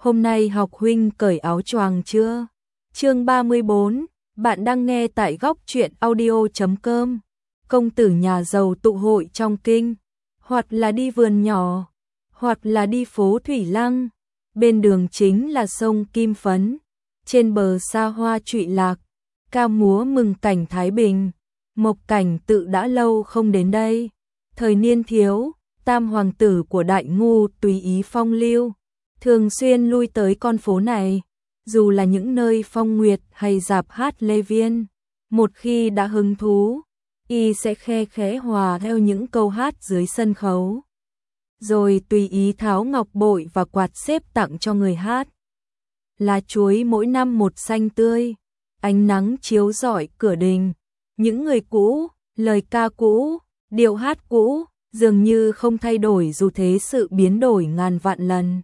Hôm nay học huynh cởi áo choàng chưa? Chương 34, bạn đang nghe tại góc truyện audio.com. Công tử nhà giàu tụ hội trong kinh, hoặc là đi vườn nhỏ, hoặc là đi phố Thủy Lăng. Bên đường chính là sông Kim Phấn, trên bờ xa hoa trụy lạc, ca múa mừng cảnh Thái Bình. Mộc Cảnh Tự đã lâu không đến đây. Thời niên thiếu, tam hoàng tử của Đại Ngu tùy ý phong lưu, thường xuyên lui tới con phố này, dù là những nơi phong nguyệt hay dạp hát Lê Viên. Một khi đã hứng thú, y sẽ khe khẽ hòa theo những câu hát dưới sân khấu, rồi tùy ý tháo ngọc bội và quạt xếp tặng cho người hát. Lá chuối mỗi năm một xanh tươi, ánh nắng chiếu rọi cửa đình, những người cũ, lời ca cũ, điệu hát cũ, dường như không thay đổi dù thế sự biến đổi ngàn vạn lần.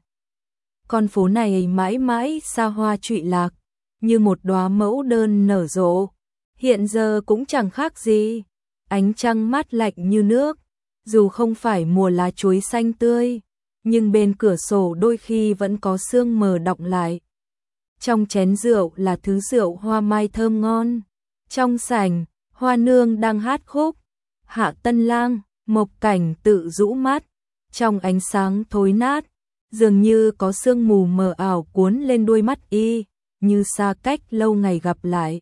Con phố này mãi mãi xa hoa trụy lạc, như một đóa mẫu đơn nở rộ, hiện giờ cũng chẳng khác gì. Ánh trăng mát lạnh như nước, dù không phải mùa lá chuối xanh tươi, nhưng bên cửa sổ đôi khi vẫn có sương mờ đọng lại. Trong chén rượu là thứ rượu hoa mai thơm ngon. Trong sảnh, Hoa Nương đang hát khúc Hạ Tân Lang. Mộc Cảnh Tự rũ mắt, trong ánh sáng thối nát, dường như có sương mù mờ ảo cuốn lên đôi mắt y, như xa cách lâu ngày gặp lại.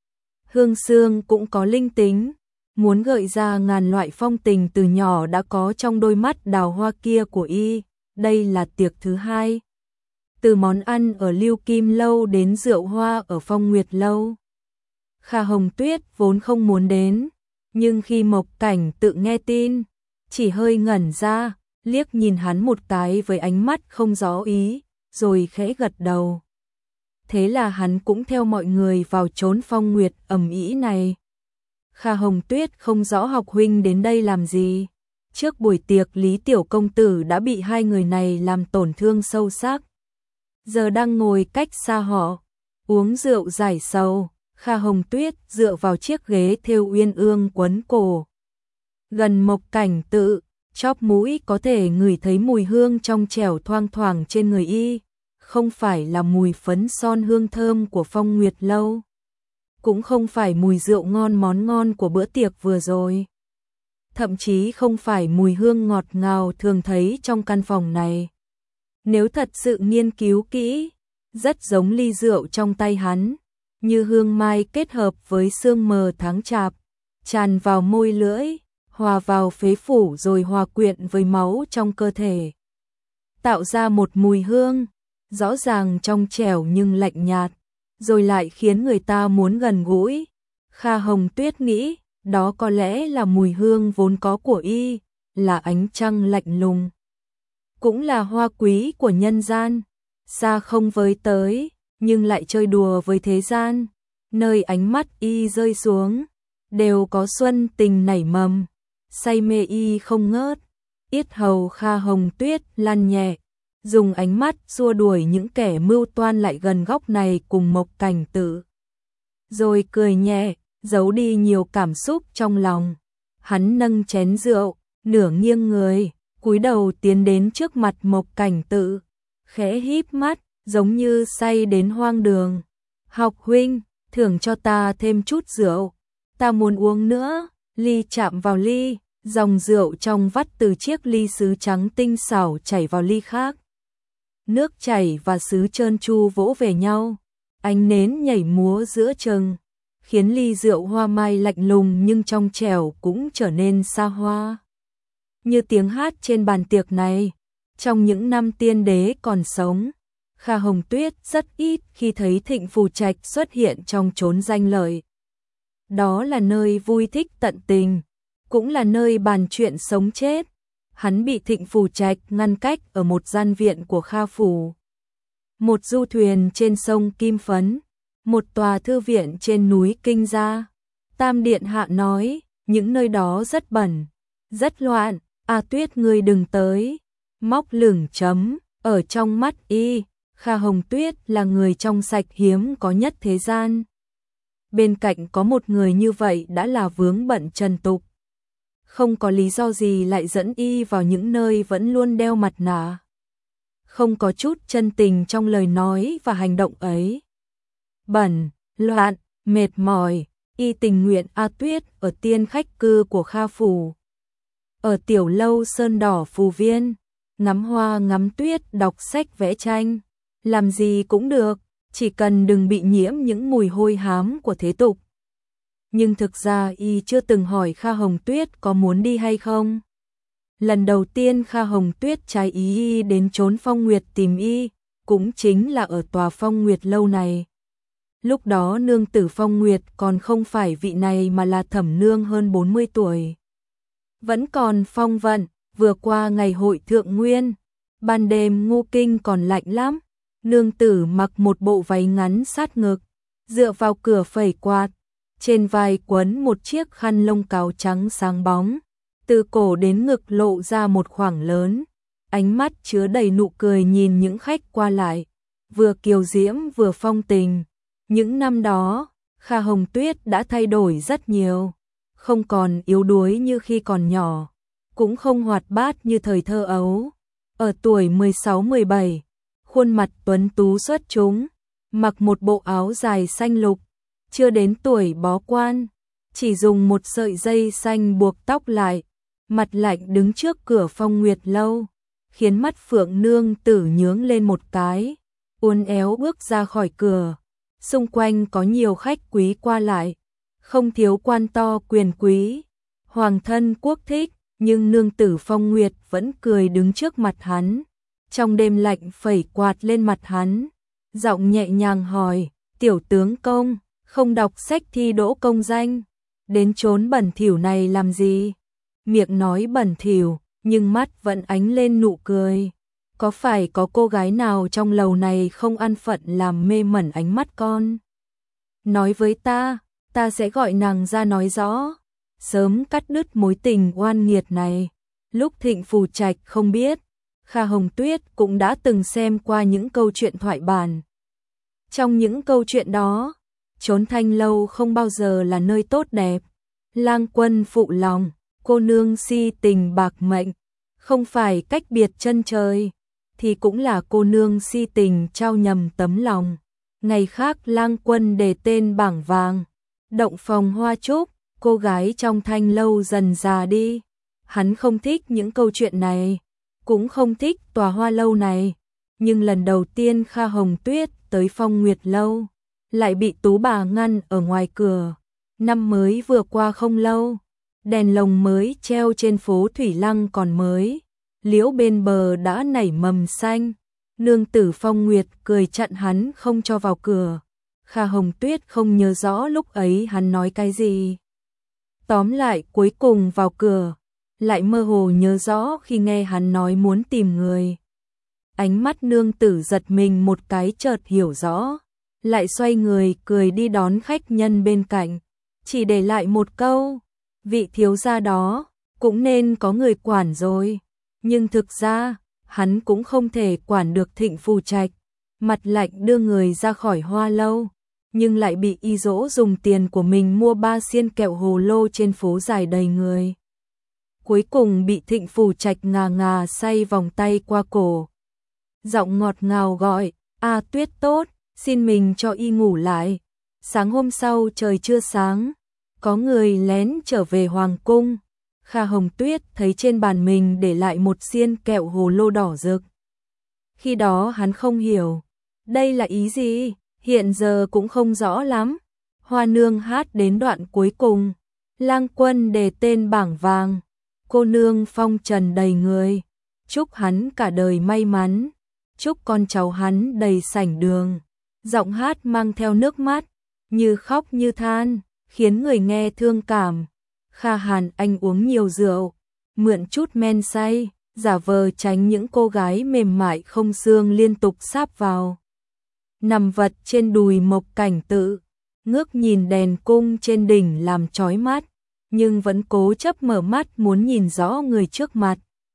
Hương Sương cũng có linh tính, muốn gợi ra ngàn loại phong tình từ nhỏ đã có trong đôi mắt đào hoa kia của y. Đây là tiệc thứ hai, từ món ăn ở Lưu Kim Lâu đến rượu hoa ở Phong Nguyệt Lâu. Kha Hồng Tuyết vốn không muốn đến, nhưng khi Mộc Cảnh Tự nghe tin, chỉ hơi ngẩn ra, liếc nhìn hắn một cái với ánh mắt không rõ ý, rồi khẽ gật đầu. Thế là hắn cũng theo mọi người vào chốn phong nguyệt ầm ĩ này. Kha Hồng Tuyết không rõ học huynh đến đây làm gì. Trước buổi tiệc Lý Tiểu Công Tử đã bị hai người này làm tổn thương sâu sắc. Giờ đang ngồi cách xa họ, uống rượu giải sầu. Kha Hồng Tuyết dựa vào chiếc ghế thêu uyên ương quấn cổ, gần Mộc Cảnh Tự, chóp mũi có thể ngửi thấy mùi hương trong trẻo thoang thoảng trên người y, không phải là mùi phấn son hương thơm của Phong Nguyệt Lâu, cũng không phải mùi rượu ngon món ngon của bữa tiệc vừa rồi, thậm chí không phải mùi hương ngọt ngào thường thấy trong căn phòng này. Nếu thật sự nghiên cứu kỹ, rất giống ly rượu trong tay hắn, như hương mai kết hợp với sương mờ tháng chạp, tràn vào môi lưỡi, hòa vào phế phủ rồi hòa quyện với máu trong cơ thể, tạo ra một mùi hương rõ ràng trong trẻo nhưng lạnh nhạt, rồi lại khiến người ta muốn gần gũi. Kha Hồng Tuyết nghĩ, đó có lẽ là mùi hương vốn có của y, là ánh trăng lạnh lùng, cũng là hoa quý của nhân gian, xa không với tới, nhưng lại chơi đùa với thế gian. Nơi ánh mắt y rơi xuống, đều có xuân tình nảy mầm, say mê y không ngớt. Yết hầu Kha Hồng Tuyết lăn nhẹ, dùng ánh mắt xua đuổi những kẻ mưu toan lại gần góc này cùng Mộc Cảnh Tự. Rồi cười nhẹ, giấu đi nhiều cảm xúc trong lòng. Hắn nâng chén rượu, nửa nghiêng người, cúi đầu tiến đến trước mặt Mộc Cảnh Tự, khẽ híp mắt, giống như say đến hoang đường. Học huynh, thưởng cho ta thêm chút rượu, ta muốn uống nữa. Ly chạm vào ly, dòng rượu trong vắt từ chiếc ly sứ trắng tinh xảo chảy vào ly khác. Nước chảy và sứ trơn tru vỗ về nhau, ánh nến nhảy múa giữa chừng, khiến ly rượu hoa mai lạnh lùng nhưng trong trẻo cũng trở nên xa hoa. Như tiếng hát trên bàn tiệc này, trong những năm tiên đế còn sống, Kha Hồng Tuyết rất ít khi thấy Thịnh Phù Trạch xuất hiện trong chốn danh lợi. Đó là nơi vui thích tận tình, cũng là nơi bàn chuyện sống chết. Hắn bị Thịnh Phù Trạch ngăn cách ở một gian viện của Kha Phủ, một du thuyền trên sông Kim Phấn, một tòa thư viện trên núi Kinh Gia. Tam Điện Hạ nói, những nơi đó rất bẩn, rất loạn, Tuyết ngươi đừng tới. Móc lửng chấm, ở trong mắt y, Kha Hồng Tuyết là người trong sạch hiếm có nhất thế gian. Bên cạnh có một người như vậy đã là vướng bận trần tục. Không có lý do gì lại dẫn y vào những nơi vẫn luôn đeo mặt nạ. không có chút chân tình trong lời nói và hành động ấy. Bẩn, loạn, mệt mỏi, y tình nguyện A Tuyết ở tiên khách cư của Kha Phủ. Ở tiểu lâu sơn đỏ phù viên, ngắm hoa ngắm tuyết, đọc sách vẽ tranh, làm gì cũng được, chỉ cần đừng bị nhiễm những mùi hôi hám của thế tục. Nhưng thực ra y chưa từng hỏi Kha Hồng Tuyết có muốn đi hay không. Lần đầu tiên Kha Hồng Tuyết trái ý y đến chốn Phong Nguyệt tìm y, cũng chính là ở tòa Phong Nguyệt lâu này. Lúc đó nương tử Phong Nguyệt còn không phải vị này mà là thẩm nương hơn 40 tuổi. Vẫn còn phong vận, vừa qua ngày hội thượng nguyên, ban đêm Ngô Kinh còn lạnh lắm. Nương tử mặc một bộ váy ngắn sát ngực, dựa vào cửa phẩy quạt, trên vai quấn một chiếc khăn lông cáo trắng sáng bóng, từ cổ đến ngực lộ ra một khoảng lớn, ánh mắt chứa đầy nụ cười nhìn những khách qua lại, vừa kiều diễm vừa phong tình. Những năm đó, Kha Hồng Tuyết đã thay đổi rất nhiều, không còn yếu đuối như khi còn nhỏ, cũng không hoạt bát như thời thơ ấu. Ở tuổi 16-17, khuôn mặt tuấn tú xuất chúng, mặc một bộ áo dài xanh lục, chưa đến tuổi bó quan, chỉ dùng một sợi dây xanh buộc tóc lại, mặt lạnh đứng trước cửa Phong Nguyệt lâu, khiến mắt Phượng nương tử nhướng lên một cái, uốn éo bước ra khỏi cửa. Xung quanh có nhiều khách quý qua lại, không thiếu quan to quyền quý, hoàng thân quốc thích, nhưng nương tử Phong Nguyệt vẫn cười đứng trước mặt hắn. Trong đêm lạnh phẩy quạt lên mặt hắn, giọng nhẹ nhàng hỏi, tiểu tướng công, không đọc sách thi đỗ công danh, đến chốn bẩn thỉu này làm gì? Miệng nói bẩn thỉu, nhưng mắt vẫn ánh lên nụ cười. Có phải có cô gái nào trong lầu này không an phận làm mê mẩn ánh mắt con? Nói với ta sẽ gọi nàng ra nói rõ, sớm cắt đứt mối tình oan nghiệt này. Lúc Thịnh Phù Trạch không biết, Kha Hồng Tuyết cũng đã từng xem qua những câu chuyện thoại bản. Trong những câu chuyện đó, chốn Thanh lâu không bao giờ là nơi tốt đẹp. Lang quân phụ lòng, cô nương si tình bạc mệnh, không phải cách biệt chân trời, thì cũng là cô nương si tình trao nhầm tấm lòng. Ngày khác Lang quân đề tên bảng vàng, động phòng hoa trúc, cô gái trong Thanh lâu dần già đi. Hắn không thích những câu chuyện này, cũng không thích tòa hoa lâu này, nhưng lần đầu tiên Kha Hồng Tuyết tới Phong Nguyệt lâu, lại bị tú bà ngăn ở ngoài cửa. Năm mới vừa qua không lâu, đèn lồng mới treo trên phố Thủy Lăng còn mới, liễu bên bờ đã nảy mầm xanh. Nương tử Phong Nguyệt cười chặn hắn không cho vào cửa. Kha Hồng Tuyết không nhớ rõ lúc ấy hắn nói cái gì. Tóm lại cuối cùng vào cửa, lại mơ hồ nhớ rõ khi nghe hắn nói muốn tìm người. Ánh mắt nương tử giật mình một cái, chợt hiểu rõ, lại xoay người cười đi đón khách nhân bên cạnh, chỉ để lại một câu, vị thiếu gia đó cũng nên có người quản rồi. Nhưng thực ra hắn cũng không thể quản được Thịnh Phù Trạch, mặt lạnh đưa người ra khỏi hoa lâu, nhưng lại bị y dỗ dùng tiền của mình mua 3 xiên kẹo hồ lô trên phố dài đầy người. Cuối cùng bị Thịnh Phù Trạch ngà ngà say vòng tay qua cổ, giọng ngọt ngào gọi, A Tuyết tốt, xin mình cho y ngủ lại. Sáng hôm sau trời chưa sáng, có người lén trở về hoàng cung. Kha Hồng Tuyết thấy trên bàn mình để lại một xiên kẹo hồ lô đỏ rực. Khi đó hắn không hiểu, đây là ý gì, hiện giờ cũng không rõ lắm. Hoa nương hát đến đoạn cuối cùng, Lang quân đề tên bảng vàng, cô nương phong trần đầy người, chúc hắn cả đời may mắn, chúc con cháu hắn đầy sảnh đường. Giọng hát mang theo nước mắt, như khóc như than, khiến người nghe thương cảm. Kha Hàn Anh uống nhiều rượu, mượn chút men say, giả vờ tránh những cô gái mềm mại không xương liên tục sáp vào. Nằm vật trên đùi Mộc Cảnh Tự, ngước nhìn đèn cung trên đỉnh làm chói mắt, nhưng vẫn cố chấp mở mắt muốn nhìn rõ người trước mặt.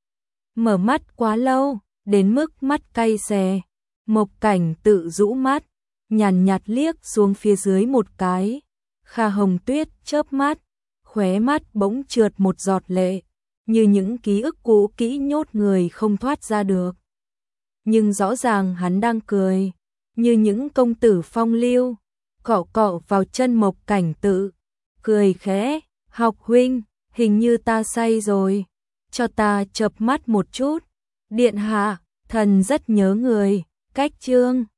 Mở mắt quá lâu, đến mức mắt cay xè, Mộc Cảnh Tự rũ mắt, nhàn nhạt liếc xuống phía dưới một cái. Kha Hồng Tuyết chớp mắt, khóe mắt bỗng trượt một giọt lệ, như những ký ức cũ kỹ nhốt người không thoát ra được. nhưng rõ ràng hắn đang cười, như những công tử phong lưu, cọ cọ vào chân Mộc Cảnh Tự, cười khẽ, "Học huynh, hình như ta say rồi, cho ta chợp mắt một chút." "Điện hạ, thần rất nhớ người." Cách chương